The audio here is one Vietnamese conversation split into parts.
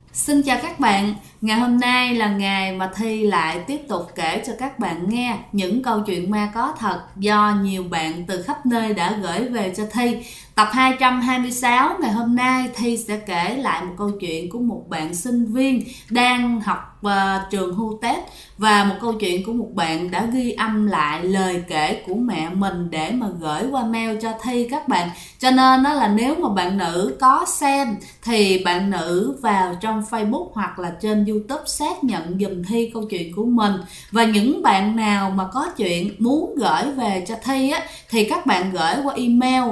Xin chào các bạn, ngày hôm nay là ngày mà Thi lại tiếp tục kể cho các bạn nghe những câu chuyện ma có thật do nhiều bạn từ khắp nơi đã gửi về cho Thi. Tập 226 ngày hôm nay Thi sẽ kể lại một câu chuyện của một bạn sinh viên đang học trường Hu Tết và một câu chuyện của một bạn đã ghi âm lại lời kể của mẹ mình để mà gửi qua mail cho Thi các bạn. Cho nên đó là nếu mà bạn nữ có xem thì bạn nữ vào trong Facebook hoặc là trên YouTube xác nhận giùm Thi câu chuyện của mình. Và những bạn nào mà có chuyện muốn gửi về cho Thi á thì các bạn gửi qua email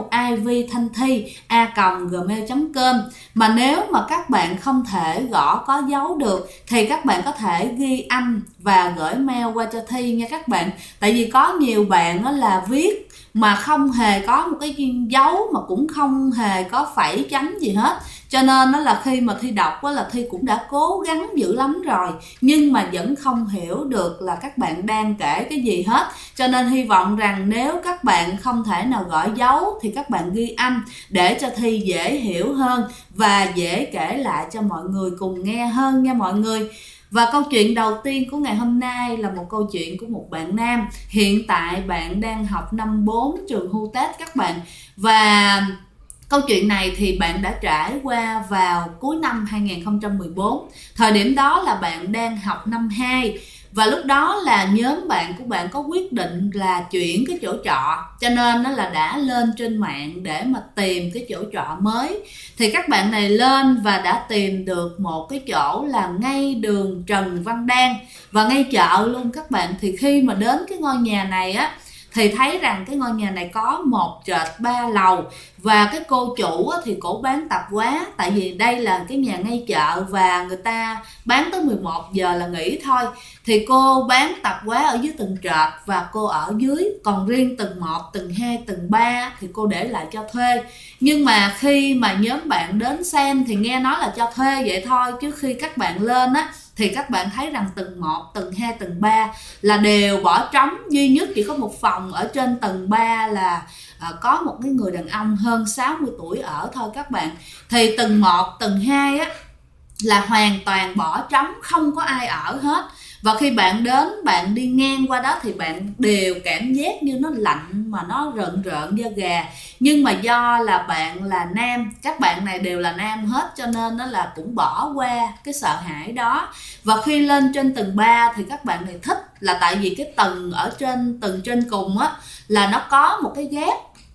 ivthanthi@gmail.com. Mà nếu mà các bạn không thể gõ có dấu được thì các bạn có thể ghi âm và gửi mail qua cho Thi nha các bạn. Tại vì có nhiều bạn đó là viết mà không hề có một cái dấu mà cũng không hề có phẩy chấm gì hết, cho nên đó là khi mà Thi đọc đó là Thi cũng đã cố gắng dữ lắm rồi nhưng mà vẫn không hiểu được là các bạn đang kể cái gì hết. Cho nên hy vọng rằng nếu các bạn không thể nào gõ dấu thì các bạn ghi âm để cho Thi dễ hiểu hơn và dễ kể lại cho mọi người cùng nghe hơn nha mọi người. Và câu chuyện đầu tiên của ngày hôm nay là một câu chuyện của một bạn nam. Hiện tại bạn đang học năm 4 trường Hu Tết các bạn. Và câu chuyện này thì bạn đã trải qua vào cuối năm 2014. Thời điểm đó là bạn đang học năm 2. Và lúc đó là nhóm bạn của bạn có quyết định là chuyển cái chỗ trọ, cho nên nó là đã lên trên mạng để mà tìm cái chỗ trọ mới. Thì các bạn này lên và đã tìm được một cái chỗ là ngay đường Trần Văn Đan và ngay chợ luôn các bạn. Thì khi mà đến cái ngôi nhà này á thì thấy rằng cái ngôi nhà này có 1 trệt 3 lầu và cái cô chủ thì cổ bán tạp hóa, tại vì đây là cái nhà ngay chợ và người ta bán tới 11 giờ là nghỉ thôi. Thì cô bán tạp hóa ở dưới tầng trệt và cô ở dưới, còn riêng tầng 1, tầng 2, tầng 3 thì cô để lại cho thuê. Nhưng mà khi mà nhóm bạn đến xem thì nghe nói là cho thuê vậy thôi, chứ khi các bạn lên á thì các bạn thấy rằng tầng 1, tầng 2, tầng 3 là đều bỏ trống, duy nhất chỉ có một phòng ở trên tầng 3 là có một cái người đàn ông hơn 60 tuổi ở thôi các bạn. Thì tầng 1, tầng 2 á là hoàn toàn bỏ trống, không có ai ở hết. Và khi bạn đến, bạn đi ngang qua đó thì bạn đều cảm giác như nó lạnh mà nó rợn rợn da gà. Nhưng mà do là bạn là nam, các bạn này đều là nam hết, cho nên nó là cũng bỏ qua cái sợ hãi đó. Và khi lên trên tầng 3 thì các bạn này thích là tại vì cái tầng ở trên, tầng trên cùng á là nó có một cái gác,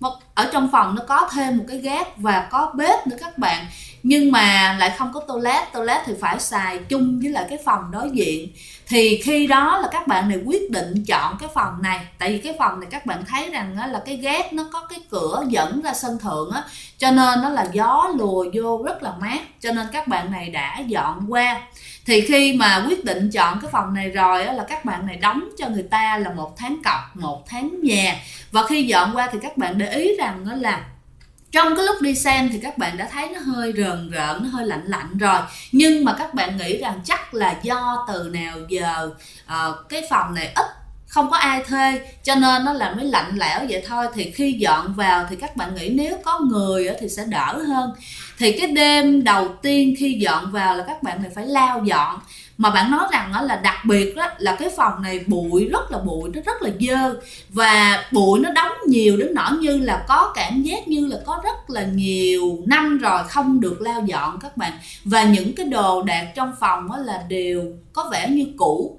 ở trong phòng nó có thêm một cái gác và có bếp nữa các bạn. Nhưng mà lại không có toilet thì phải xài chung với lại cái phòng đối diện. Thì khi đó là các bạn này quyết định chọn cái phòng này, tại vì cái phòng này các bạn thấy rằng là cái gác nó có cái cửa dẫn ra sân thượng á, cho nên nó là gió lùa vô rất là mát, cho nên các bạn này đã dọn qua. Thì khi mà quyết định chọn cái phòng này rồi á, là các bạn này đóng cho người ta là 1 tháng cọc, 1 tháng nhà. Và khi dọn qua thì các bạn để ý rằng đó là trong cái lúc đi xem thì các bạn đã thấy nó hơi rờn rợn, nó hơi lạnh lạnh rồi. Nhưng mà các bạn nghĩ rằng chắc là do từ nào giờ cái phòng này ít, không có ai thuê, cho nên nó là mới lạnh lẽo vậy thôi. Thì khi dọn vào thì các bạn nghĩ nếu có người thì sẽ đỡ hơn. Thì cái đêm đầu tiên khi dọn vào là các bạn này phải lau dọn. Mà bạn nói rằng là đặc biệt đó là cái phòng này bụi, nó rất là dơ. Và bụi nó đóng nhiều đến nỗi như là có cảm giác như là có rất là nhiều năm rồi không được lau dọn các bạn. Và những cái đồ đạc trong phòng đó là đều có vẻ như cũ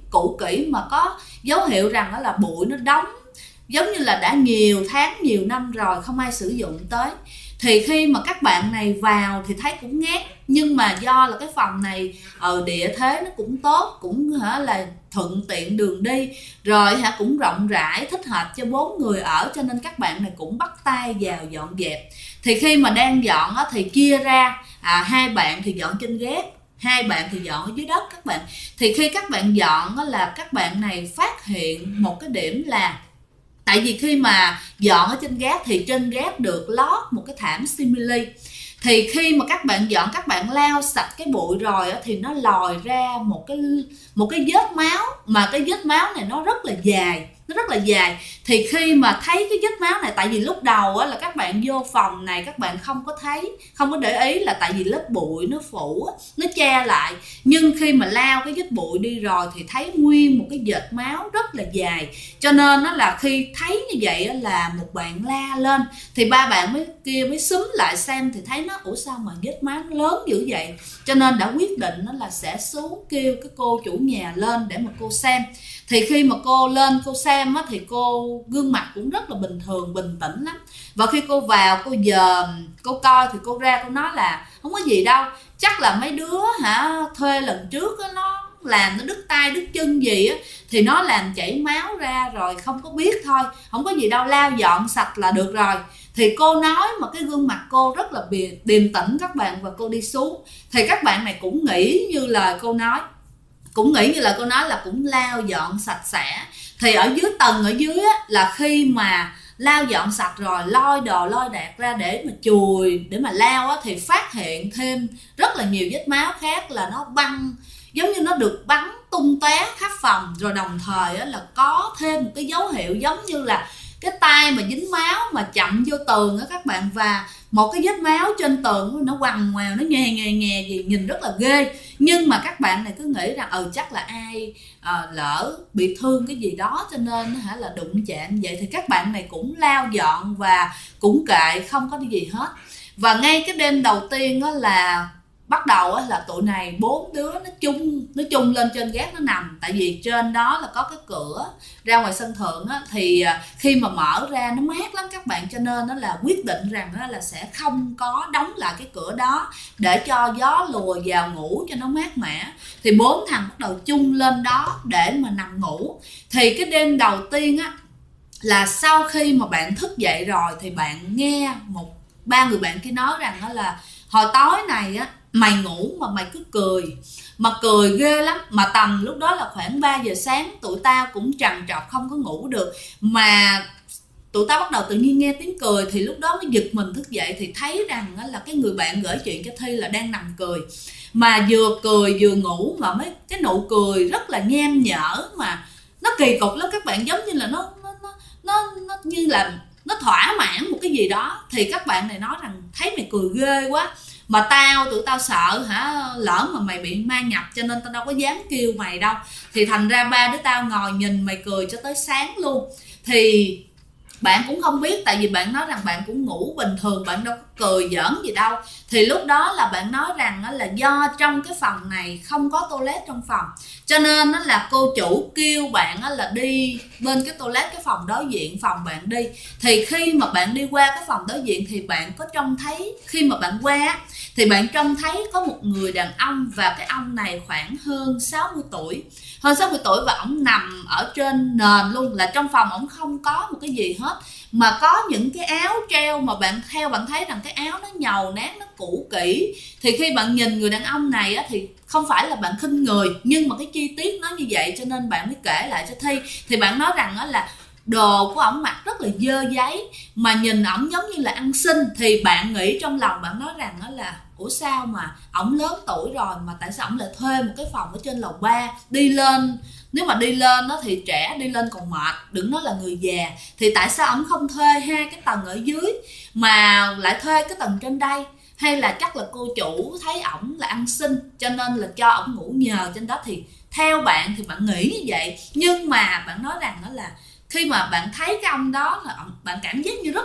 kỹ mà có dấu hiệu rằng đó là bụi nó đóng giống như là đã nhiều tháng, nhiều năm rồi không ai sử dụng tới. Thì khi mà các bạn này vào thì thấy cũng ngán, nhưng mà do là cái phòng này ở địa thế nó cũng tốt, cũng là thuận tiện đường đi, rồi cũng rộng rãi, thích hợp cho 4 người ở, cho nên các bạn này cũng bắt tay vào dọn dẹp. Thì khi mà đang dọn thì chia ra, 2 bạn thì dọn trên gác, 2 bạn thì dọn ở dưới đất các bạn. Thì khi các bạn dọn là các bạn này phát hiện một cái điểm là tại vì khi mà dọn ở trên gác thì trên gác được lót một cái thảm simili. Thì khi mà các bạn dọn, các bạn lau sạch cái bụi rồi thì nó lòi ra một cái vết máu, mà cái vết máu này nó rất là dài, nó rất là dài. Thì khi mà thấy cái vết máu này, tại vì lúc đầu á, là các bạn vô phòng này các bạn không có thấy, không có để ý, là tại vì lớp bụi nó phủ á, nó che lại. Nhưng khi mà lao cái vết bụi đi rồi thì thấy nguyên một cái vệt máu rất là dài. Cho nên nó là khi thấy như vậy á, là một bạn la lên thì ba bạn kia mới xúm lại xem, thì thấy nó ủa sao mà vết máu nó lớn dữ vậy. Cho nên đã quyết định nó là sẽ xuống kêu cái cô chủ nhà lên để mà cô xem. Thì khi mà cô lên cô xem á, thì cô gương mặt cũng rất là bình thường, bình tĩnh lắm. Và khi cô vào cô dòm cô coi thì cô ra cô nói là không có gì đâu, chắc là mấy đứa thuê lần trước á, nó làm nó đứt tay đứt chân gì á, thì nó làm chảy máu ra rồi không có biết thôi, không có gì đâu, lau dọn sạch là được rồi. Thì cô nói mà cái gương mặt cô rất là điềm tĩnh các bạn, và cô đi xuống. Thì các bạn này cũng nghĩ như lời cô nói, là cũng lau dọn sạch sẽ. Thì ở dưới tầng ở dưới á, là khi mà lau dọn sạch rồi lôi đồ lôi đạc ra để mà chùi, để mà lau á, thì phát hiện thêm rất là nhiều vết máu khác, là nó băng giống như nó được bắn tung tóe khắp phòng. Rồi đồng thời á, là có thêm một cái dấu hiệu giống như là cái tay mà dính máu mà chậm vô tường á các bạn, và một cái vết máu trên tường nó quằn ngoèo, nó nhè gì, nhìn rất là ghê. Nhưng mà các bạn này cứ nghĩ rằng chắc là ai lỡ bị thương cái gì đó cho nên là đụng chạm vậy. Thì các bạn này cũng lau dọn và cũng kệ, không có gì hết. Và ngay cái đêm đầu tiên á, là bắt đầu á, là tụi này 4 đứa nó chung lên trên gác nó nằm. Tại vì trên đó là có cái cửa ra ngoài sân thượng á, thì khi mà mở ra nó mát lắm các bạn, cho nên nó là quyết định rằng đó là sẽ không có đóng lại cái cửa đó để cho gió lùa vào ngủ cho nó mát mẻ. Thì 4 thằng bắt đầu chung lên đó để mà nằm ngủ. Thì cái đêm đầu tiên á, là sau khi mà bạn thức dậy rồi thì bạn nghe ba người bạn kia nói rằng đó là hồi tối này á, mày ngủ mà mày cứ cười ghê lắm. Mà tầm lúc đó là khoảng 3 giờ sáng, tụi tao cũng trằn trọc không có ngủ được, mà tụi tao bắt đầu tự nhiên nghe tiếng cười. Thì lúc đó mới giật mình thức dậy thì thấy rằng là cái người bạn gửi chuyện cho Thi là đang nằm cười, mà vừa cười vừa ngủ, mà mấy cái nụ cười rất là nham nhở, mà nó kỳ cục lắm các bạn, giống như là nó như là nó thỏa mãn một cái gì đó. Thì các bạn này nói rằng thấy mày cười ghê quá, mà tụi tao sợ lỡ mà mày bị ma nhập, cho nên tao đâu có dám kêu mày đâu. Thì thành ra ba đứa tao ngồi nhìn mày cười cho tới sáng luôn. Thì bạn cũng không biết, tại vì bạn nói rằng bạn cũng ngủ bình thường, bạn đâu có cười giỡn gì đâu. Thì lúc đó là bạn nói rằng là do trong cái phòng này không có toilet trong phòng, cho nên là cô chủ kêu bạn là đi bên cái toilet cái phòng đối diện phòng bạn đi. Thì khi mà bạn đi qua cái phòng đối diện thì bạn có trông thấy, khi mà bạn qua thì bạn trông thấy có một người đàn ông, và cái ông này khoảng hơn 60 tuổi, và ổng nằm ở trên nền luôn, là trong phòng ổng không có một cái gì hết, mà có những cái áo treo mà bạn thấy rằng cái áo nó nhầu nát, nó cũ kỹ. Thì khi bạn nhìn người đàn ông này á, thì không phải là bạn khinh người, nhưng mà cái chi tiết nó như vậy cho nên bạn mới kể lại cho Thi. Thì bạn nói rằng đó là đồ của ổng mặc rất là dơ giấy, mà nhìn ổng giống như là ăn xin. Thì bạn nghĩ trong lòng, bạn nói rằng đó là ủa sao mà ổng lớn tuổi rồi mà tại sao ổng lại thuê một cái phòng ở trên lầu 3 đi lên. Nếu mà đi lên đó thì trẻ đi lên còn mệt, đừng nói là người già. Thì tại sao ổng không thuê 2 cái tầng ở dưới mà lại thuê cái tầng trên đây? Hay là chắc là cô chủ thấy ổng là ăn xin cho nên là cho ổng ngủ nhờ trên đó. Thì theo bạn thì bạn nghĩ như vậy. Nhưng mà bạn nói rằng đó là khi mà bạn thấy cái ông đó là bạn cảm giác như rất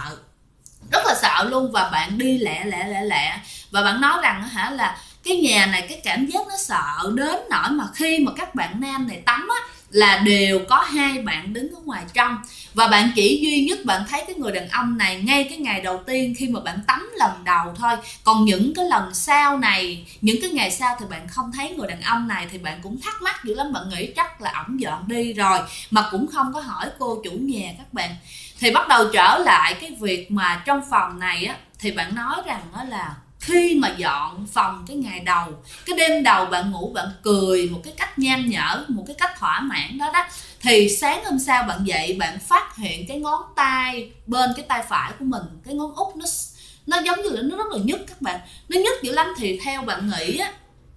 là sợ luôn. Và bạn đi lẹ. Và bạn nói rằng là cái nhà này cái cảm giác nó sợ đến nỗi mà khi mà các bạn nam này tắm á, là đều có 2 bạn đứng ở ngoài trong. Và bạn chỉ duy nhất bạn thấy cái người đàn ông này ngay cái ngày đầu tiên khi mà bạn tắm lần đầu thôi. Còn những cái lần sau này, những cái ngày sau thì bạn không thấy người đàn ông này. Thì bạn cũng thắc mắc dữ lắm, bạn nghĩ chắc là ổng dọn đi rồi, mà cũng không có hỏi cô chủ nhà các bạn. Thì bắt đầu trở lại cái việc mà trong phòng này á, thì bạn nói rằng đó là khi mà dọn phòng cái ngày đầu, cái đêm đầu bạn ngủ bạn cười một cái cách nham nhở, một cái cách thỏa mãn đó. Thì sáng hôm sau bạn dậy bạn phát hiện cái ngón tay bên cái tay phải của mình, cái ngón út nó giống như là nó rất là nhức các bạn, nó nhức dữ lắm. Thì theo bạn nghĩ á,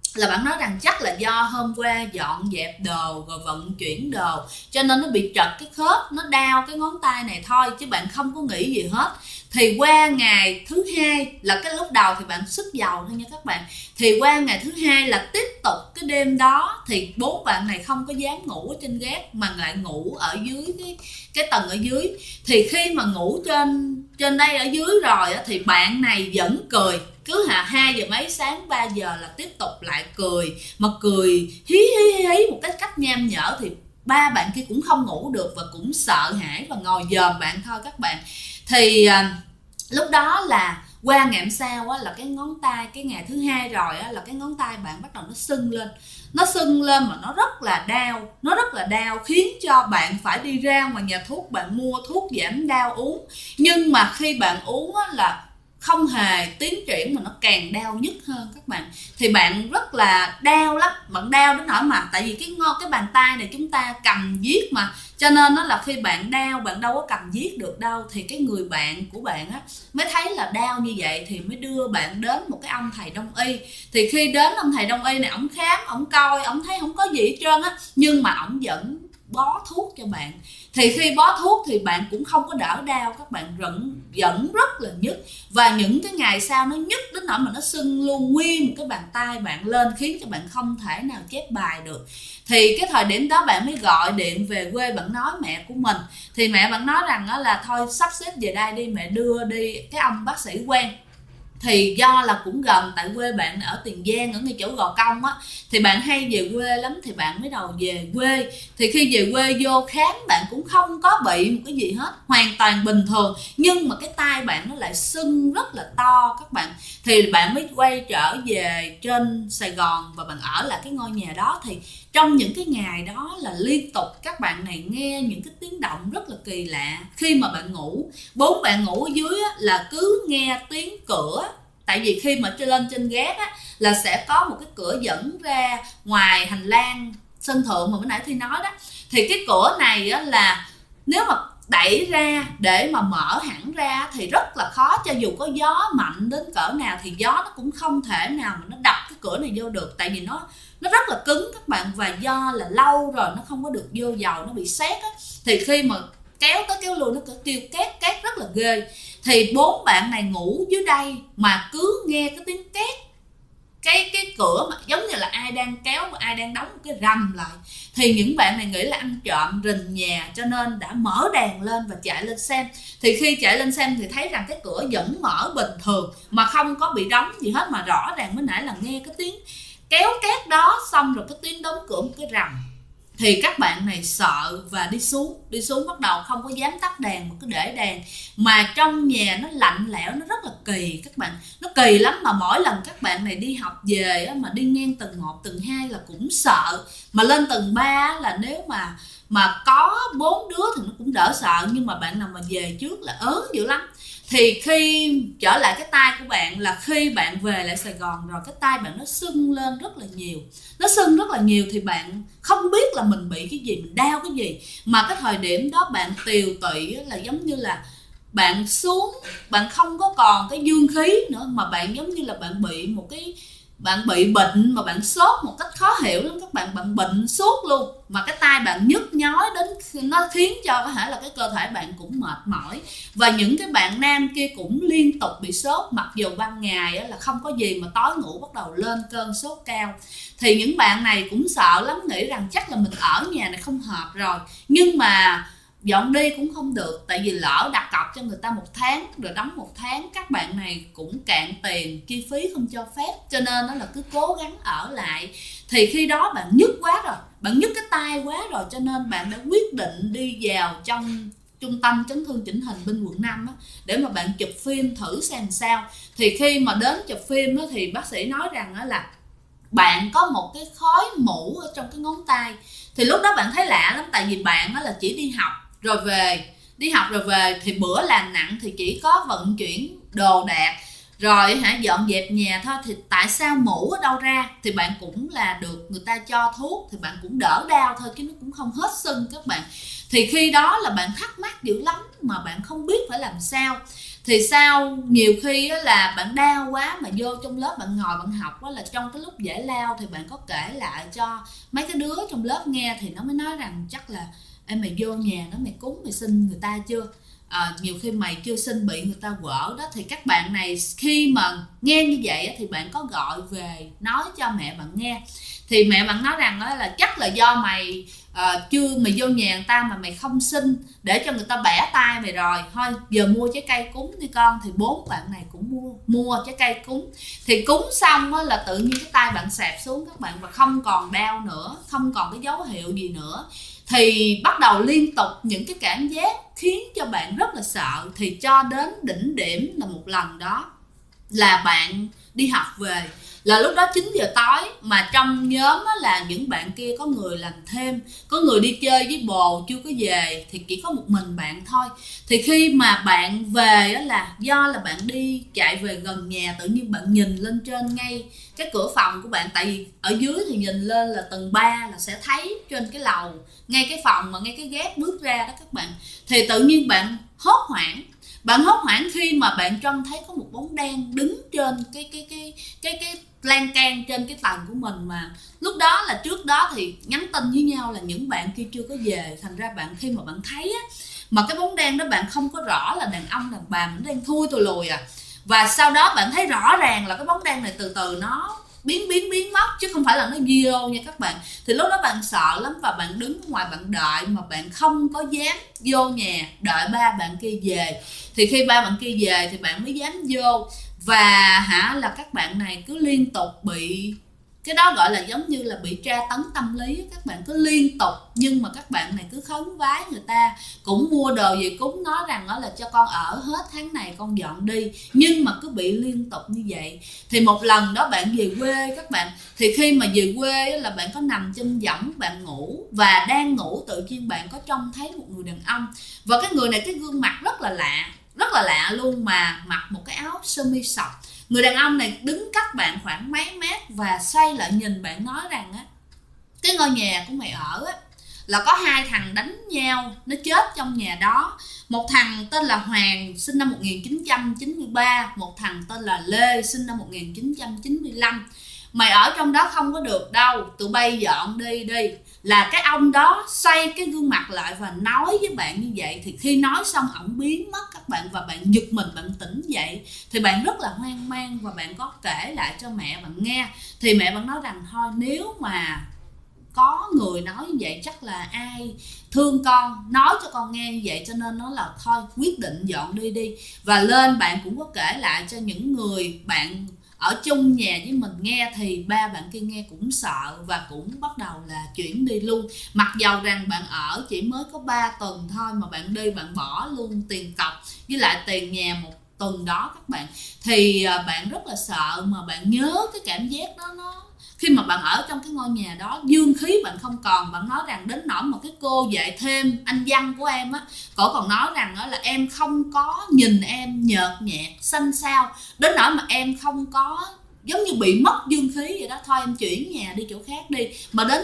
là bạn nói rằng chắc là do hôm qua dọn dẹp đồ rồi vận chuyển đồ cho nên nó bị trật cái khớp, nó đau cái ngón tay này thôi, chứ bạn không có nghĩ gì hết. Thì qua ngày thứ hai là cái lúc đầu thì bạn sức dầu thôi nha các bạn, thì qua ngày thứ hai là tiếp tục cái đêm đó thì 4 bạn này không có dám ngủ ở trên gác mà lại ngủ ở dưới cái tầng ở dưới. Thì khi mà ngủ trên đây ở dưới rồi á, thì bạn này vẫn cười, cứ 2 giờ mấy sáng 3 giờ là tiếp tục lại cười, mà cười hí hí hí một cái cách nham nhở. Thì 3 bạn kia cũng không ngủ được và cũng sợ hãi và ngồi dòm bạn thôi các bạn. Thì lúc đó là qua ngày hôm sau á, là cái ngón tay, cái ngày thứ hai rồi á, là cái ngón tay bạn bắt đầu nó sưng lên, nó sưng lên mà nó rất là đau, nó rất là đau, khiến cho bạn phải đi ra ngoài nhà thuốc bạn mua thuốc giảm đau uống. Nhưng mà khi bạn uống á, là không hề tiến triển mà nó càng đau nhức hơn các bạn. Thì bạn rất là đau lắm, bạn đau đến nỗi mà tại vì cái bàn tay này chúng ta cầm viết mà, cho nên nó là khi bạn đau bạn đâu có cầm viết được đâu. Thì cái người bạn của bạn á mới thấy là đau như vậy thì mới đưa bạn đến một cái ông thầy đông y. Thì khi đến ông thầy đông y này, ổng khám, ổng coi, ổng thấy không có gì hết trơn á, nhưng mà ổng vẫn bó thuốc cho bạn. Thì khi bó thuốc thì bạn cũng không có đỡ đau, các bạn vẫn rất là nhức. Và những cái ngày sau nó nhức đến nỗi mà nó sưng luôn nguyên một cái bàn tay bạn lên, khiến cho bạn không thể nào chép bài được. Thì cái thời điểm đó bạn mới gọi điện về quê, bạn nói mẹ của mình. Thì mẹ bạn nói rằng là thôi sắp xếp về đây đi, mẹ đưa đi cái ông bác sĩ quen. Thì do là cũng gần, tại quê bạn ở Tiền Giang, ở ngay chỗ Gò Công á, thì bạn hay về quê lắm, thì bạn mới đầu về quê. Thì khi về quê vô khám bạn cũng không có bị một cái gì hết, hoàn toàn bình thường, nhưng mà cái tay bạn nó lại sưng rất là to các bạn. Thì bạn mới quay trở về trên Sài Gòn và bạn ở lại cái ngôi nhà đó. Thì trong những cái ngày đó là liên tục các bạn này nghe những cái tiếng động rất là kỳ lạ. Khi mà bạn ngủ, 4 bạn ngủ ở dưới á, là cứ nghe tiếng cửa. Tại vì khi mà lên trên gác á, là sẽ có một cái cửa dẫn ra ngoài hành lang sân thượng mà bữa nãy Thi nói đó. Thì cái cửa này á, là nếu mà đẩy ra để mà mở hẳn ra thì rất là khó, cho dù có gió mạnh đến cỡ nào thì gió nó cũng không thể nào mà nó đập cái cửa này vô được. Tại vì nó rất là cứng các bạn, và do là lâu rồi nó không có được vô dầu, nó bị sét á, thì khi mà kéo tới kéo lui nó cứ kêu két két rất là ghê. Thì 4 bạn này ngủ dưới đây mà cứ nghe cái tiếng két, cái cửa mà giống như là ai đang kéo và ai đang đóng một cái rầm lại. Thì những bạn này nghĩ là ăn trộm rình nhà, cho nên đã mở đèn lên và chạy lên xem. Thì khi chạy lên xem thì thấy rằng cái cửa vẫn mở bình thường mà không có bị đóng gì hết, mà rõ ràng mới nãy là nghe cái tiếng kéo két đó, xong rồi cái tiếng đóng cửa một cái rầm. Thì các bạn này sợ và đi xuống bắt đầu không có dám tắt đèn mà cứ để đèn. Mà trong nhà nó lạnh lẽo, nó rất là kỳ các bạn, nó kỳ lắm. Mà mỗi lần các bạn này đi học về á, mà đi ngang tầng 1, tầng 2 là cũng sợ. Mà lên tầng 3 là nếu mà có 4 đứa thì nó cũng đỡ sợ, nhưng mà bạn nào mà về trước là ớn dữ lắm. Thì khi trở lại cái tay của bạn là khi bạn về lại Sài Gòn rồi, cái tay bạn nó sưng lên rất là nhiều, nó sưng rất là nhiều. Thì bạn không biết là mình bị cái gì, mình đau cái gì. Mà cái thời điểm đó bạn tiều tụy là giống như là bạn xuống, bạn không có còn cái dương khí nữa, mà bạn giống như là bạn bị bạn bị bệnh mà bạn sốt một cách khó hiểu lắm các bạn. Bạn bệnh sốt luôn, mà cái tay bạn nhức nhói đến nó khiến cho có thể là cái cơ thể bạn cũng mệt mỏi. Và những cái bạn nam kia cũng liên tục bị sốt, mặc dù ban ngày là không có gì mà tối ngủ bắt đầu lên cơn sốt cao. Thì những bạn này cũng sợ lắm, nghĩ rằng chắc là mình ở nhà này không hợp rồi, nhưng mà dọn đi cũng không được, tại vì lỡ đặt cọc cho người ta 1 tháng rồi đóng 1 tháng, các bạn này cũng cạn tiền, chi phí không cho phép, cho nên nó là cứ cố gắng ở lại. Thì khi đó bạn nhức quá rồi, bạn nhức cái tay quá rồi, cho nên bạn đã quyết định đi vào trong trung tâm chấn thương chỉnh hình bên quận 5 á, để mà bạn chụp phim thử xem sao. Thì khi mà đến chụp phim á, thì bác sĩ nói rằng là bạn có một cái khối mủ ở trong cái ngón tay. Thì lúc đó bạn thấy lạ lắm, tại vì bạn là chỉ đi học rồi về thì bữa làm nặng thì chỉ có vận chuyển đồ đạc rồi dọn dẹp nhà thôi, thì tại sao mũ ở đâu ra? Thì bạn cũng là được người ta cho thuốc thì bạn cũng đỡ đau thôi, chứ nó cũng không hết sưng các bạn. Thì khi đó là bạn thắc mắc dữ lắm mà bạn không biết phải làm sao. Thì sau nhiều khi là bạn đau quá mà vô trong lớp bạn ngồi bạn học là trong cái lúc giải lao thì bạn có kể lại cho mấy cái đứa trong lớp nghe, thì nó mới nói rằng chắc là em mày vô nhà nó mày cúng mày xin người ta chưa, nhiều khi mày chưa xin bị người ta quở đó. Thì các bạn này khi mà nghe như vậy thì bạn có gọi về nói cho mẹ bạn nghe, thì mẹ bạn nói rằng là chắc là do mày mày vô nhà người ta mà mày không xin để cho người ta bẻ tay mày rồi, thôi giờ mua trái cây cúng đi con. Thì 4 bạn này cũng mua trái cây cúng. Thì cúng xong là tự nhiên cái tay bạn xẹp xuống các bạn, và không còn đau nữa, không còn cái dấu hiệu gì nữa. Thì bắt đầu liên tục những cái cảm giác khiến cho bạn rất là sợ. Thì cho đến đỉnh điểm là một lần đó là bạn đi học về, là lúc đó 9 giờ tối, mà trong nhóm là những bạn kia có người làm thêm, có người đi chơi với bồ chưa có về, thì chỉ có một mình bạn thôi. Thì khi mà bạn về là do là bạn đi chạy về gần nhà, tự nhiên bạn nhìn lên trên ngay cái cửa phòng của bạn, tại vì ở dưới thì nhìn lên là tầng 3 là sẽ thấy trên cái lầu, ngay cái phòng mà ngay cái gác bước ra đó các bạn. Thì tự nhiên bạn hốt hoảng. Bạn hốt hoảng khi mà bạn trông thấy có một bóng đen đứng trên cái lan can trên cái tầng của mình, mà lúc đó là trước đó thì nhắn tin với nhau là những bạn kia chưa có về. Thành ra bạn khi mà bạn thấy mà cái bóng đen đó bạn không có rõ là đàn ông đàn bà, mình đang thui tùi lùi và sau đó bạn thấy rõ ràng là cái bóng đen này từ từ nó biến mất, chứ không phải là nó vô nha các bạn. Thì lúc đó bạn sợ lắm và bạn đứng ngoài bạn đợi, mà bạn không có dám vô nhà đợi ba bạn kia về. Thì khi ba bạn kia về thì bạn mới dám vô. Và là các bạn này cứ liên tục bị cái đó gọi là giống như là bị tra tấn tâm lý. Các bạn cứ liên tục, nhưng mà các bạn này cứ khấn vái người ta, cũng mua đồ về cúng, nói rằng đó là cho con ở hết tháng này con dọn đi, nhưng mà cứ bị liên tục như vậy. Thì một lần đó bạn về quê các bạn, thì khi mà về quê là bạn có nằm trên võng bạn ngủ, và đang ngủ tự nhiên bạn có trông thấy một người đàn ông, và cái người này cái gương mặt rất là lạ luôn, mà mặc một cái áo sơ mi sọc. Người đàn ông này đứng cách bạn khoảng mấy mét và xoay lại nhìn bạn, nói rằng cái ngôi nhà của mày ở là có 2 thằng đánh nhau, nó chết trong nhà đó. Một thằng tên là Hoàng sinh năm 1993, một thằng tên là Lê sinh năm 1995. Mày ở trong đó không có được đâu, tụi bay dọn đi. Là cái ông đó xoay cái gương mặt lại và nói với bạn như vậy. Thì khi nói xong ổng biến mất các bạn, và bạn giật mình, bạn tỉnh dậy. Thì bạn rất là hoang mang và bạn có kể lại cho mẹ bạn nghe. Thì mẹ bạn nói rằng thôi, nếu mà có người nói như vậy chắc là ai thương con, nói cho con nghe như vậy, cho nên nó là thôi quyết định dọn đi. Và lên bạn cũng có kể lại cho những người bạn ở chung nhà với mình nghe, thì ba bạn kia nghe cũng sợ và cũng bắt đầu là chuyển đi luôn. Mặc dầu rằng bạn ở chỉ mới có 3 tuần thôi mà bạn đi, bạn bỏ luôn tiền cọc với lại tiền nhà một tuần đó các bạn. Thì bạn rất là sợ, mà bạn nhớ cái cảm giác đó, nó khi mà bạn ở trong cái ngôi nhà đó, dương khí bạn không còn. Bạn nói rằng đến nỗi mà cái cô dạy thêm anh văn của em cổ còn nói rằng là em không có nhìn em nhợt nhạt xanh xao, đến nỗi mà em không có giống như bị mất dương khí vậy đó, thôi em chuyển nhà đi chỗ khác đi. Mà đến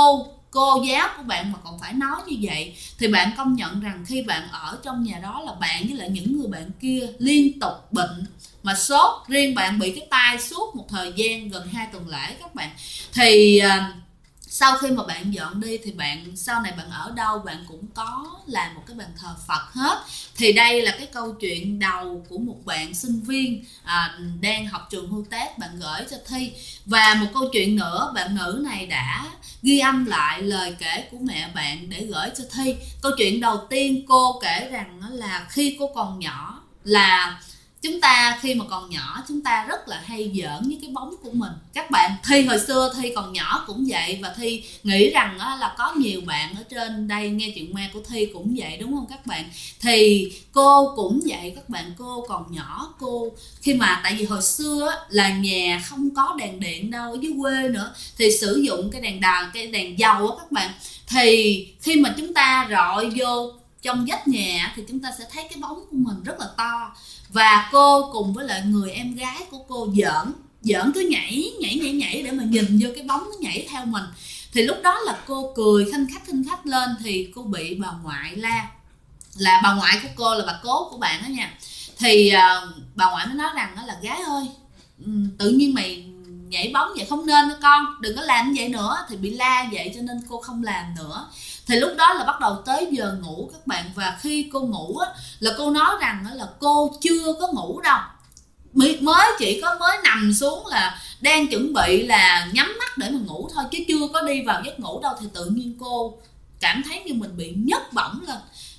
cô giáo của bạn mà còn phải nói như vậy. Thì bạn công nhận rằng khi bạn ở trong nhà đó là bạn với lại những người bạn kia liên tục bệnh, mà sốt, riêng bạn bị cái tai suốt một thời gian gần 2 tuần lễ các bạn. Thì sau khi mà bạn dọn đi thì bạn sau này bạn ở đâu bạn cũng có làm một cái bàn thờ Phật hết. Thì đây là cái câu chuyện đầu của một bạn sinh viên đang học trường Hưu Tết, bạn gửi cho Thi. Và một câu chuyện nữa, bạn nữ này đã ghi âm lại lời kể của mẹ bạn để gửi cho Thi. Câu chuyện đầu tiên cô kể rằng là khi cô còn nhỏ, là chúng ta khi mà còn nhỏ chúng ta rất là hay giỡn với cái bóng của mình các bạn. Thi hồi xưa Thi còn nhỏ cũng vậy, và Thi nghĩ rằng là có nhiều bạn ở trên đây nghe chuyện ma của Thi cũng vậy, đúng không các bạn? Thì cô cũng vậy các bạn. Cô còn nhỏ, cô khi mà tại vì hồi xưa là nhà không có đèn điện đâu, ở dưới quê nữa, thì sử dụng cái đèn dầu các bạn. Thì khi mà chúng ta rọi vô trong vách nhà thì chúng ta sẽ thấy cái bóng của mình rất là to, và cô cùng với lại người em gái của cô giỡn cứ nhảy để mà nhìn vô cái bóng nó nhảy theo mình. Thì lúc đó là cô cười khanh khách lên, thì cô bị bà ngoại la, là bà ngoại của cô là bà cố của bạn đó nha. Thì bà ngoại mới nói rằng đó là gái ơi, tự nhiên mày nhảy bóng vậy không nên đó con, đừng có làm vậy nữa. Thì bị la vậy cho nên cô không làm nữa. Thì lúc đó là bắt đầu tới giờ ngủ các bạn, và khi cô ngủ á, là cô nói rằng là cô chưa có ngủ đâu, mới chỉ có mới nằm xuống là đang chuẩn bị là nhắm mắt để mà ngủ thôi, chứ chưa có đi vào giấc ngủ đâu. Thì tự nhiên cô cảm thấy như mình bị nhấc bổng lên,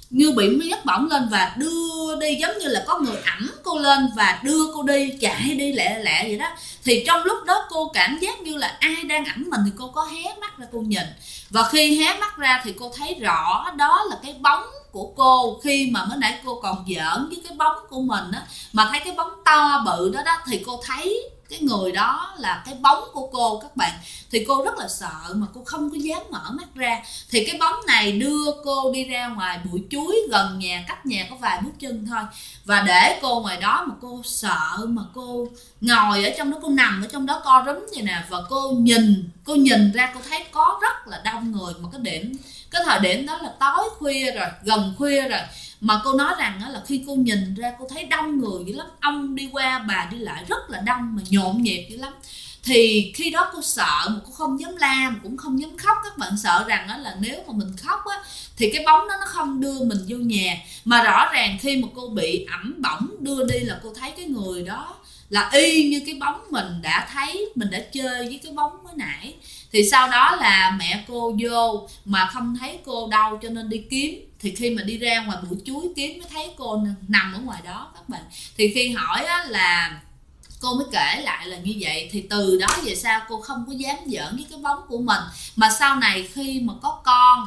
và đưa đi, giống như là có người ẵm cô lên và đưa cô đi, chạy đi lẹ lẹ vậy đó. Thì trong lúc đó cô cảm giác như là ai đang ẵm mình, thì cô có hé mắt ra cô nhìn, và khi hé mắt ra thì cô thấy rõ đó là cái bóng của cô. Khi mà mới nãy cô còn giỡn với cái bóng của mình á, mà thấy cái bóng to bự đó thì cô thấy cái người đó là cái bóng của cô các bạn. Thì cô rất là sợ mà cô không có dám mở mắt ra. Thì cái bóng này đưa cô đi ra ngoài bụi chuối gần nhà, cách nhà có vài bước chân thôi, và để cô ngoài đó. Mà cô sợ, mà cô ngồi ở trong đó, cô nằm ở trong đó co rúm vậy nè, và cô nhìn ra cô thấy có rất là đông người. Mà cái thời điểm đó là tối khuya rồi, gần khuya rồi, mà cô nói rằng đó là khi cô nhìn ra cô thấy đông người dữ lắm, ông đi qua bà đi lại rất là đông, mà nhộn nhịp dữ lắm. Thì khi đó cô sợ mà cô không dám la, mà cũng không dám khóc. Các bạn sợ rằng đó là nếu mà mình khóc á thì cái bóng đó nó không đưa mình vô nhà. Mà rõ ràng khi mà cô bị ẵm bỏng đưa đi là cô thấy cái người đó là y như cái bóng mình đã thấy, mình đã chơi với cái bóng mới nãy. Thì sau đó là mẹ cô vô mà không thấy cô đâu, cho nên đi kiếm. Thì khi mà đi ra ngoài bụi chuối kiếm mới thấy cô nằm ở ngoài đó các bạn. Thì khi hỏi á, là cô mới kể lại là như vậy. Thì từ đó về sau cô không có dám giỡn với cái bóng của mình. Mà sau này khi mà có con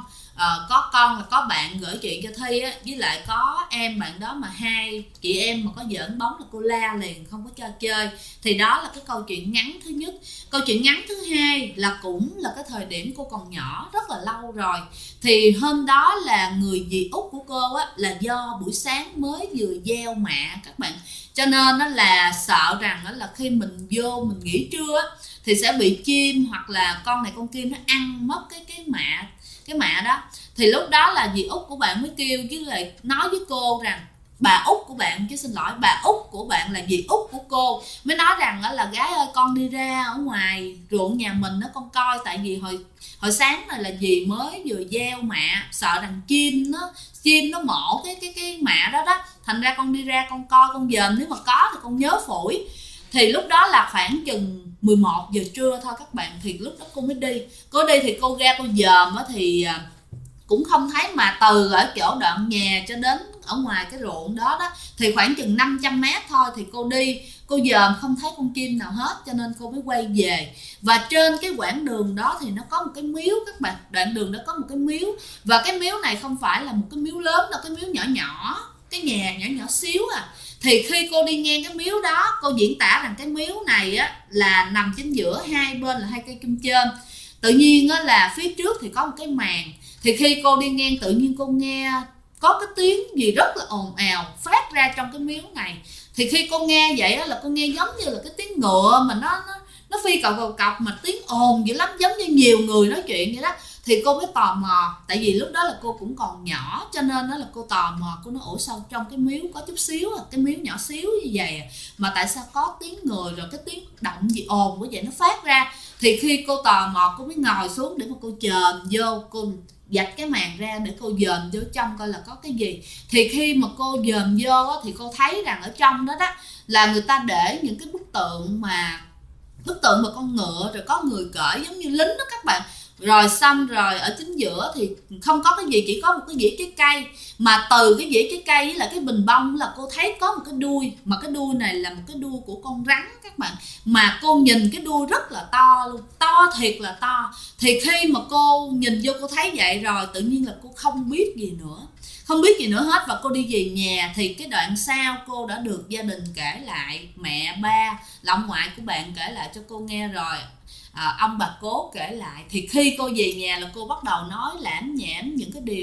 là có bạn gửi chuyện cho Thi á, với lại có em bạn đó, mà hai chị em mà có giỡn bóng là cô la liền, không có cho chơi. Thì đó là cái câu chuyện ngắn thứ nhất. Câu chuyện ngắn thứ hai là cũng là cái thời điểm cô còn nhỏ, rất là lâu rồi. Thì hôm đó là người dì út của cô á, là do buổi sáng mới vừa gieo mạ các bạn, cho nên nó là sợ rằng đó là khi mình vô mình nghỉ trưa á, thì sẽ bị chim hoặc là con này con kia nó ăn mất cái mạ đó. Thì lúc đó là dì út của bạn mới kêu, chứ lại nói với cô rằng bà út của bạn, chứ xin lỗi, bà út của bạn là dì út của cô, mới nói rằng đó là gái ơi, con đi ra ở ngoài ruộng nhà mình đó con coi, tại vì hồi sáng này là dì mới vừa gieo mạ, sợ rằng chim nó mổ cái mạ đó đó, thành ra con đi ra con coi con dòm, nếu mà có thì con nhớ phủi. Thì lúc đó là khoảng chừng 11 giờ trưa thôi các bạn. Thì lúc đó cô mới đi, thì cô ra cô dòm thì cũng không thấy. Mà từ ở chỗ đoạn nhà cho đến ở ngoài cái ruộng đó thì khoảng chừng 500 mét thôi. Thì cô đi, cô dòm không thấy con chim nào hết, cho nên cô mới quay về. Và trên cái quãng đường đó thì nó có một cái miếu các bạn, đoạn đường đó có một cái miếu. Và cái miếu này không phải là một cái miếu lớn đâu, cái miếu nhỏ nhỏ, cái nhà nhỏ nhỏ xíu à. Thì khi cô đi ngang cái miếu đó, cô diễn tả rằng cái miếu này á, là nằm chính giữa, hai bên là hai cây kim chên. Tự nhiên á, là phía trước thì có một cái màn. Thì khi cô đi ngang tự nhiên cô nghe có cái tiếng gì rất là ồn ào phát ra trong cái miếu này. Thì khi cô nghe vậy á, là cô nghe giống như là cái tiếng ngựa mà nó phi cộc cộc, mà tiếng ồn dữ lắm, giống như nhiều người nói chuyện vậy đó. Thì cô mới tò mò, tại vì lúc đó là cô cũng còn nhỏ, cho nên đó là cô tò mò. Cô nói ủa sao trong cái miếu có chút xíu cái miếu nhỏ xíu như vậy mà tại sao có tiếng người, rồi cái tiếng động gì ồn của vậy nó phát ra. Thì khi cô tò mò, cô mới ngồi xuống để mà cô chồm vô, cô vạch cái màn ra để cô dòm vô trong coi là có cái gì. Thì khi mà cô dòm vô thì cô thấy rằng ở trong đó là người ta để những cái bức tượng mà con ngựa, rồi có người cởi giống như lính đó các bạn. Rồi xong rồi ở chính giữa thì không có cái gì, chỉ có một cái dĩa trái cây. Mà từ cái dĩa trái cây với lại cái bình bông là cô thấy có một cái đuôi, mà cái đuôi này là một cái đuôi của con rắn các bạn. Mà cô nhìn cái đuôi rất là to luôn, to thiệt là to. Thì khi mà cô nhìn vô cô thấy vậy rồi, tự nhiên là cô không biết gì nữa hết. Và cô đi về nhà thì cái đoạn sau cô đã được gia đình kể lại, mẹ ba là ông ngoại của bạn kể lại cho cô nghe rồi, ông bà cố kể lại. Thì khi cô về nhà là cô bắt đầu nói lảm nhảm những cái điều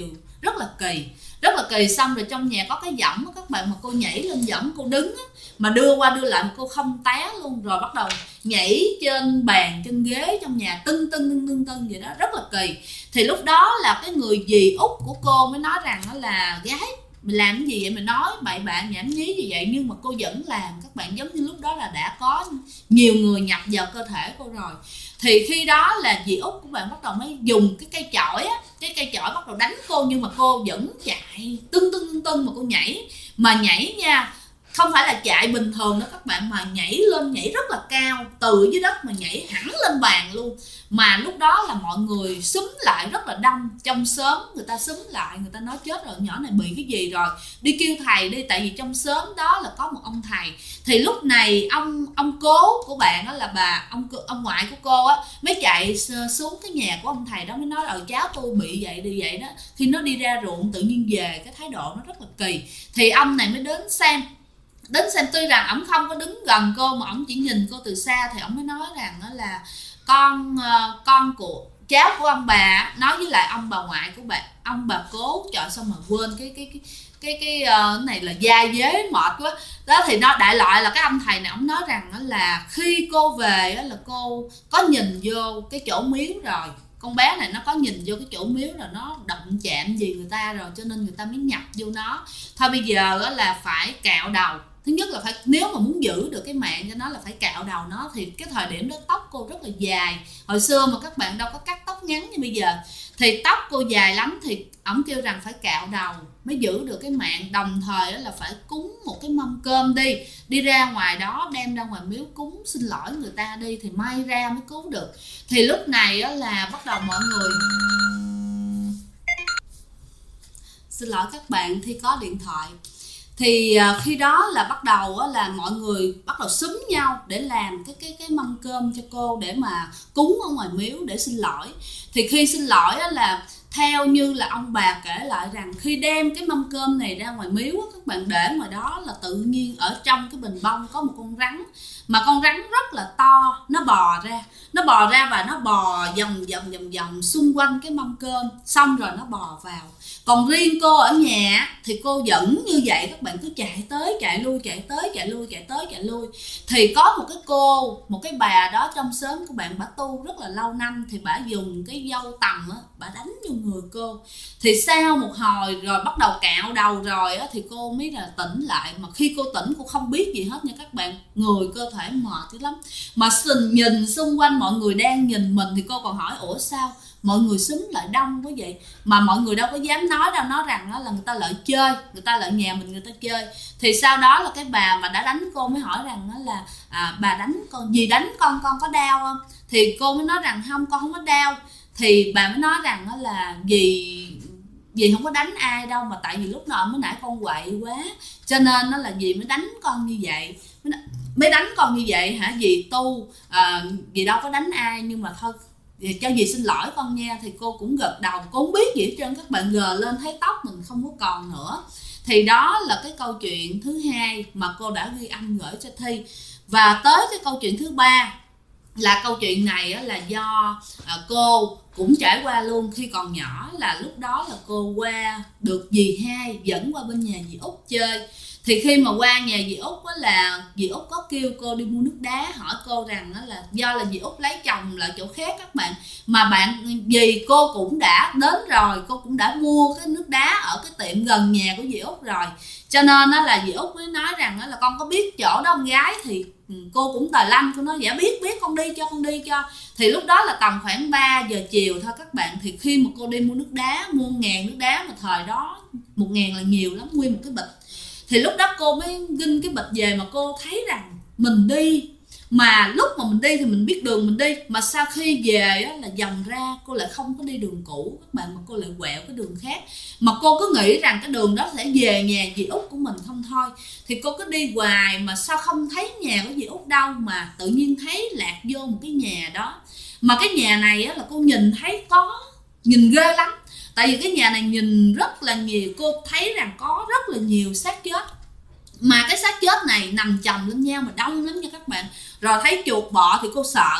rất là kỳ, rất là kỳ. Xong rồi trong nhà có cái võng các bạn, mà cô nhảy lên võng cô đứng á, mà đưa qua đưa lại mà cô không té luôn, rồi bắt đầu nhảy trên bàn trên ghế trong nhà tưng tưng tưng tưng vậy đó, rất là kỳ. Thì lúc đó là cái người dì út của cô mới nói rằng đó là gái mình làm cái gì vậy, mình nói bậy bạ nhảm nhí như vậy, nhưng mà cô vẫn làm các bạn. Giống như lúc đó là đã có nhiều người nhập vào cơ thể cô rồi. Thì khi đó là dì út của bạn bắt đầu mới dùng cái cây chổi á, cái cây chổi bắt đầu đánh cô, nhưng mà cô vẫn chạy tưng tưng tưng tưng mà cô nhảy. Mà nhảy nha, không phải là chạy bình thường đó các bạn, mà nhảy lên, nhảy rất là cao, từ dưới đất mà nhảy hẳn lên bàn luôn. Mà lúc đó là mọi người xúm lại rất là đông, trong xóm người ta xúm lại, người ta nói chết rồi, nhỏ này bị cái gì rồi, đi kêu thầy đi. Tại vì trong xóm đó là có một ông thầy. Thì lúc này ông cố của bạn đó là bà, ông ngoại của cô á, mới chạy xuống cái nhà của ông thầy đó, mới nói là cháu tôi bị vậy đi vậy đó. Khi nó đi ra ruộng tự nhiên về, cái thái độ nó rất là kỳ. Thì ông này mới đến xem, tuy rằng ổng không có đứng gần cô mà ổng chỉ nhìn cô từ xa. Thì ổng mới nói rằng đó là con của cháu của ông bà nói với lại ông bà ngoại của bà, ông bà cố, trời xong mà quên cái này là da dế mệt quá đó. Thì nó đại loại là cái ông thầy này ổng nói rằng đó là khi cô về đó là cô có nhìn vô cái chỗ miếu rồi, con bé này nó có nhìn vô cái chỗ miếu rồi, nó động chạm gì người ta rồi, cho nên người ta mới nhập vô nó. Thôi bây giờ đó là phải cạo đầu. Thứ nhất là phải, nếu mà muốn giữ được cái mạng cho nó là phải cạo đầu nó. Thì cái thời điểm đó tóc cô rất là dài, hồi xưa mà các bạn đâu có cắt tóc ngắn như bây giờ, thì tóc cô dài lắm. Thì ổng kêu rằng phải cạo đầu mới giữ được cái mạng. Đồng thời đó là phải cúng một cái mâm cơm đi ra ngoài đó, đem ra ngoài miếu cúng xin lỗi người ta đi, thì may ra mới cứu được. Thì lúc này đó là bắt đầu mọi người, xin lỗi các bạn, Thi có điện thoại. Thì khi đó là bắt đầu là mọi người bắt đầu xúm nhau để làm cái mâm cơm cho cô, để mà cúng ở ngoài miếu để xin lỗi. Thì khi xin lỗi là theo như là ông bà kể lại rằng khi đem cái mâm cơm này ra ngoài miếu, các bạn để ngoài đó là tự nhiên ở trong cái bình bông có một con rắn, mà con rắn rất là to, nó bò ra và nó bò vòng xung quanh cái mâm cơm, xong rồi nó bò vào. Còn riêng cô ở nhà thì cô vẫn như vậy, các bạn cứ chạy tới chạy lui, chạy tới chạy lui, chạy tới chạy lui. Thì có một cái cô, một cái bà đó trong xóm của bạn, bà tu rất là lâu năm, thì bà dùng cái dâu tằm á, bà đánh vô người cô. Thì sau một hồi rồi bắt đầu cạo đầu rồi á, thì cô mới là tỉnh lại. Mà khi cô tỉnh cô không biết gì hết nha các bạn, người cơ thể mệt dữ lắm. Mà nhìn xung quanh mọi người đang nhìn mình, thì cô còn hỏi ủa sao mọi người xúm lại đông quá vậy. Mà mọi người đâu có dám nói đâu, nói rằng đó là người ta lại chơi, người ta lại nhà mình người ta chơi. Thì sau đó là cái bà mà đã đánh cô mới hỏi rằng đó là bà đánh con, dì đánh con có đau không? Thì cô mới nói rằng không, con không có đau. Thì bà mới nói rằng đó là dì không có đánh ai đâu, mà tại vì lúc nào mới nãy con quậy quá, cho nên nó là dì mới đánh con như vậy, mới đánh con như vậy hả dì tu, dì đâu có đánh ai, nhưng mà thôi cho dì xin lỗi con nha. Thì cô cũng gật đầu, cô không biết gì hết trơn. Các bạn gờ lên thấy tóc mình không có còn nữa. Thì đó là cái câu chuyện thứ hai mà cô đã ghi âm gửi cho Thi. Và tới cái câu chuyện thứ ba là câu chuyện này là do cô cũng trải qua luôn khi còn nhỏ. Là lúc đó là cô qua được dì hai dẫn qua bên nhà dì út chơi. Thì khi mà qua nhà dì út là dì út có kêu cô đi mua nước đá, hỏi cô rằng là do là dì út lấy chồng lại chỗ khác các bạn, mà dì cô cũng đã đến rồi, cô cũng đã mua cái nước đá ở cái tiệm gần nhà của dì út rồi, cho nên là dì út mới nói rằng là con có biết chỗ đó con gái. Thì cô cũng tà lanh, cô nói dạ biết con đi cho. Thì lúc đó là tầm khoảng 3 giờ chiều thôi các bạn. Thì khi mà cô đi mua nước đá, mua 1.000 nước đá, mà thời đó 1.000 là nhiều lắm, nguyên một cái bịch. Thì lúc đó cô mới ginh cái bịch về, mà cô thấy rằng mình đi, mà lúc mà mình đi thì mình biết đường mình đi, mà sau khi về là vòng ra cô lại không có đi đường cũ các bạn, mà cô lại quẹo cái đường khác. Mà cô cứ nghĩ rằng cái đường đó sẽ về nhà dì út của mình không thôi. Thì cô cứ đi hoài mà sao không thấy nhà của dì út đâu, mà tự nhiên thấy lạc vô một cái nhà đó. Mà cái nhà này là cô nhìn thấy nhìn ghê lắm. Tại vì cái nhà này nhìn rất là nhiều, cô thấy rằng có rất là nhiều xác chết. Mà cái xác chết này nằm chồng lên nhau mà đông lắm nha các bạn. Rồi thấy chuột bọ thì cô sợ.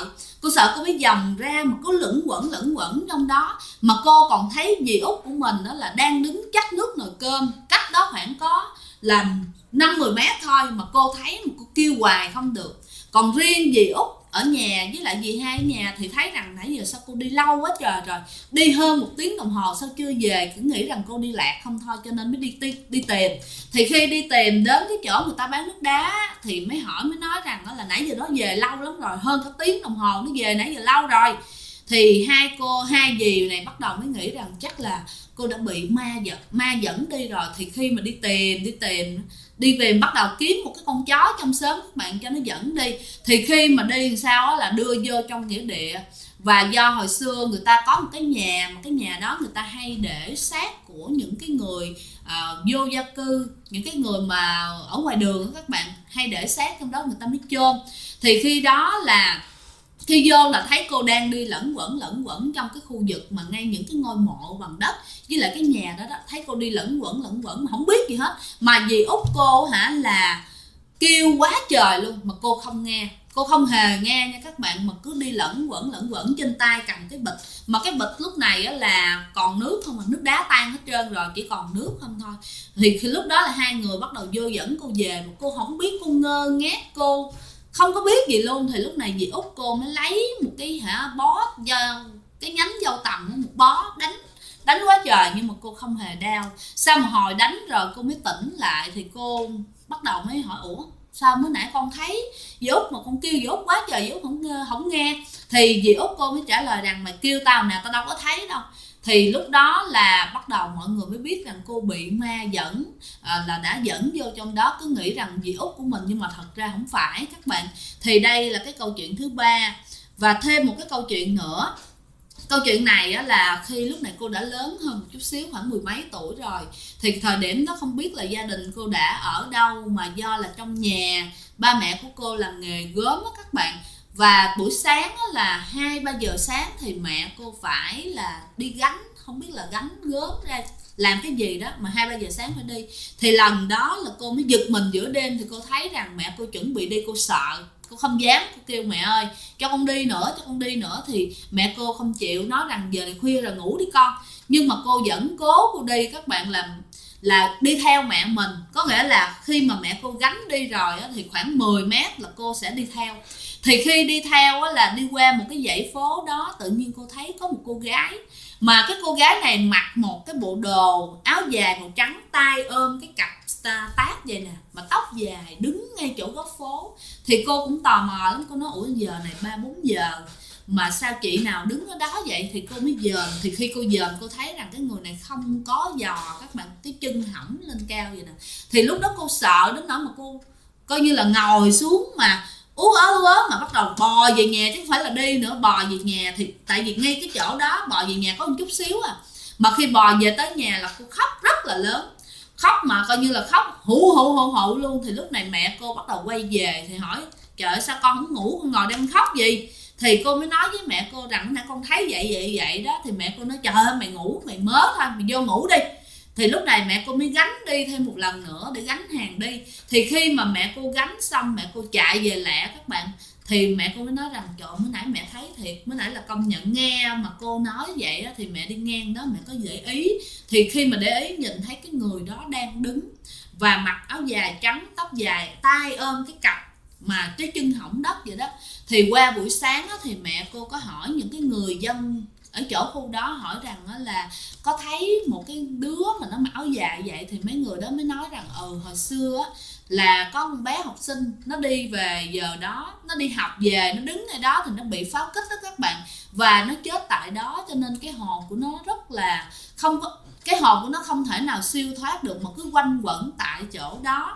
Cô sợ cô bị dòng ra mà cứ lẫn quẩn trong đó, mà cô còn thấy dì út của mình đó là đang đứng chắc nước nồi cơm, cách đó khoảng có là 5-10 mét thôi, mà cô thấy mà cô kêu hoài không được. Còn riêng dì út ở nhà với lại dì hai ở nhà thì thấy rằng nãy giờ sao cô đi lâu quá trời rồi, đi hơn 1 tiếng đồng hồ sao chưa về, cứ nghĩ rằng cô đi lạc không thôi cho nên mới đi tìm. Thì khi đi tìm đến cái chỗ người ta bán nước đá thì mới hỏi, mới nói rằng đó là nãy giờ nó về lâu lắm rồi, hơn cả tiếng đồng hồ nó về nãy giờ lâu rồi. Thì hai dì này bắt đầu mới nghĩ rằng chắc là cô đã bị ma dẫn đi rồi. Thì khi mà đi tìm bắt đầu kiếm một cái con chó trong xóm các bạn cho nó dẫn đi. Thì khi mà đi làm sao là đưa vô trong nghĩa địa, và do hồi xưa người ta có một cái nhà, mà cái nhà đó người ta hay để xác của những cái người vô gia cư, những cái người mà ở ngoài đường các bạn hay để xác trong đó người ta mới chôn. Thì khi đó là khi vô là thấy cô đang đi lẫn quẩn trong cái khu vực mà ngay những cái ngôi mộ bằng đất với lại cái nhà đó, thấy cô đi lẫn quẩn mà không biết gì hết. Mà dì út cô là kêu quá trời luôn mà cô không nghe, cô không hề nghe nha các bạn, mà cứ đi lẫn quẩn trên tay cầm cái bịch, mà cái bịch lúc này là còn nước không, mà nước đá tan hết trơn rồi, chỉ còn nước không thôi. Thì khi lúc đó là hai người bắt đầu vô dẫn cô về, mà cô không biết, cô ngơ ngác, cô không có biết gì luôn. Thì lúc này dì út cô mới lấy một cái bó, cái nhánh dâu tằm, một bó đánh quá trời nhưng mà cô không hề đau. Sau một hồi đánh rồi cô mới tỉnh lại, thì cô bắt đầu mới hỏi ủa sao mới nãy con thấy dì út mà con kêu dì út quá trời, dì út không nghe. Thì dì út cô mới trả lời rằng mày kêu tao nè, tao đâu có thấy đâu. Thì lúc đó là bắt đầu mọi người mới biết rằng cô bị ma dẫn, là đã dẫn vô trong đó, cứ nghĩ rằng dì út của mình nhưng mà thật ra không phải các bạn. Thì đây là cái câu chuyện thứ 3. Và thêm một cái câu chuyện nữa. Câu chuyện này là khi lúc này cô đã lớn hơn một chút xíu, khoảng 10 mấy tuổi rồi. Thì thời điểm đó không biết là gia đình cô đã ở đâu, mà do là trong nhà ba mẹ của cô làm nghề gốm các bạn. Và buổi sáng là 2-3 giờ sáng thì mẹ cô phải là đi gánh, không biết là gánh gốm ra làm cái gì đó mà 2-3 giờ sáng phải đi. Thì lần đó là cô mới giật mình giữa đêm, thì cô thấy rằng mẹ cô chuẩn bị đi, cô sợ, cô không dám, cô kêu mẹ ơi cho con đi nữa, thì mẹ cô không chịu, nói rằng giờ này khuya rồi ngủ đi con. Nhưng mà cô vẫn cố cô đi các bạn, là đi theo mẹ mình, có nghĩa là khi mà mẹ cô gánh đi rồi thì khoảng 10 mét là cô sẽ đi theo. Thì khi đi theo là đi qua một cái dãy phố đó, tự nhiên cô thấy có một cô gái, mà cái cô gái này mặc một cái bộ đồ áo dài màu trắng, tay ôm cái cặp tát vậy nè, mà tóc dài, đứng ngay chỗ góc phố. Thì cô cũng tò mò lắm, cô nói ủa giờ này 3-4 giờ mà sao chị nào đứng ở đó vậy. Thì cô mới dòm, thì khi cô dòm cô thấy rằng cái người này không có giò các bạn, cái chân hõng lên cao vậy nè. Thì lúc đó cô sợ đến nỗi mà cô coi như là ngồi xuống mà ú ớ mà bắt đầu bò về nhà, chứ không phải là đi nữa, bò về nhà. Thì tại vì ngay cái chỗ đó bò về nhà có một chút xíu mà khi bò về tới nhà là cô khóc rất là lớn, khóc mà coi như là khóc hụ luôn. Thì lúc này mẹ cô bắt đầu quay về thì hỏi trời ơi sao con không ngủ, con ngồi đang khóc gì. Thì cô mới nói với mẹ cô rằng nãy con thấy vậy đó. Thì mẹ cô nói trời ơi mày ngủ, mày mớ thôi, mày vô ngủ đi. Thì lúc này mẹ cô mới gánh đi thêm một lần nữa để gánh hàng đi. Thì khi mà mẹ cô gánh xong, mẹ cô chạy về lẹ các bạn, thì mẹ cô mới nói rằng trời mới nãy mẹ thấy thiệt, mới nãy là công nhận nghe mà cô nói vậy đó, thì mẹ đi ngang đó mẹ có để ý. Thì khi mà để ý nhìn thấy cái người đó đang đứng và mặc áo dài trắng, tóc dài, tay ôm cái cặp mà cái chân hõng đất vậy đó. Thì qua buổi sáng đó, thì mẹ cô có hỏi những cái người dân ở chỗ khu đó, hỏi rằng là có thấy một cái đứa mà nó mặc áo dài vậy. Thì mấy người đó mới nói rằng hồi xưa là có con bé học sinh nó đi về giờ đó, nó đi học về, nó đứng ở đó thì nó bị pháo kích đó các bạn, và nó chết tại đó. Cho nên cái hồn của nó rất là không có, cái hồn của nó không thể nào siêu thoát được mà cứ quanh quẩn tại chỗ đó.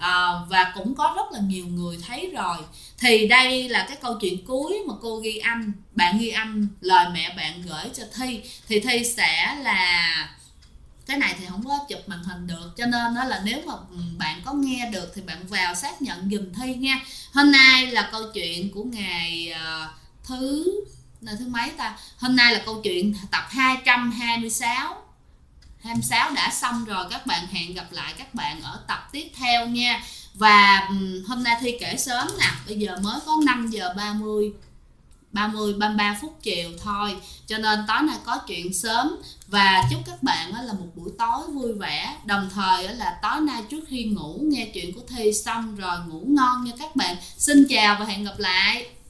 Và cũng có rất là nhiều người thấy rồi. Thì đây là cái câu chuyện cuối mà cô ghi âm, bạn ghi âm lời mẹ bạn gửi cho Thi. Thì Thi sẽ là cái này thì không có chụp màn hình được, cho nên đó là nếu mà bạn có nghe được thì bạn vào xác nhận giùm Thi nha. Hôm nay là câu chuyện của ngày thứ mấy ta, hôm nay là câu chuyện tập 226 đã xong rồi các bạn. Hẹn gặp lại các bạn ở tập tiếp theo nha. Và hôm nay Thi kể sớm nè, bây giờ mới có 5 giờ 30 33 phút chiều thôi, cho nên tối nay có chuyện sớm. Và chúc các bạn là một buổi tối vui vẻ, đồng thời là tối nay trước khi ngủ nghe chuyện của Thi xong rồi ngủ ngon nha các bạn. Xin chào và hẹn gặp lại.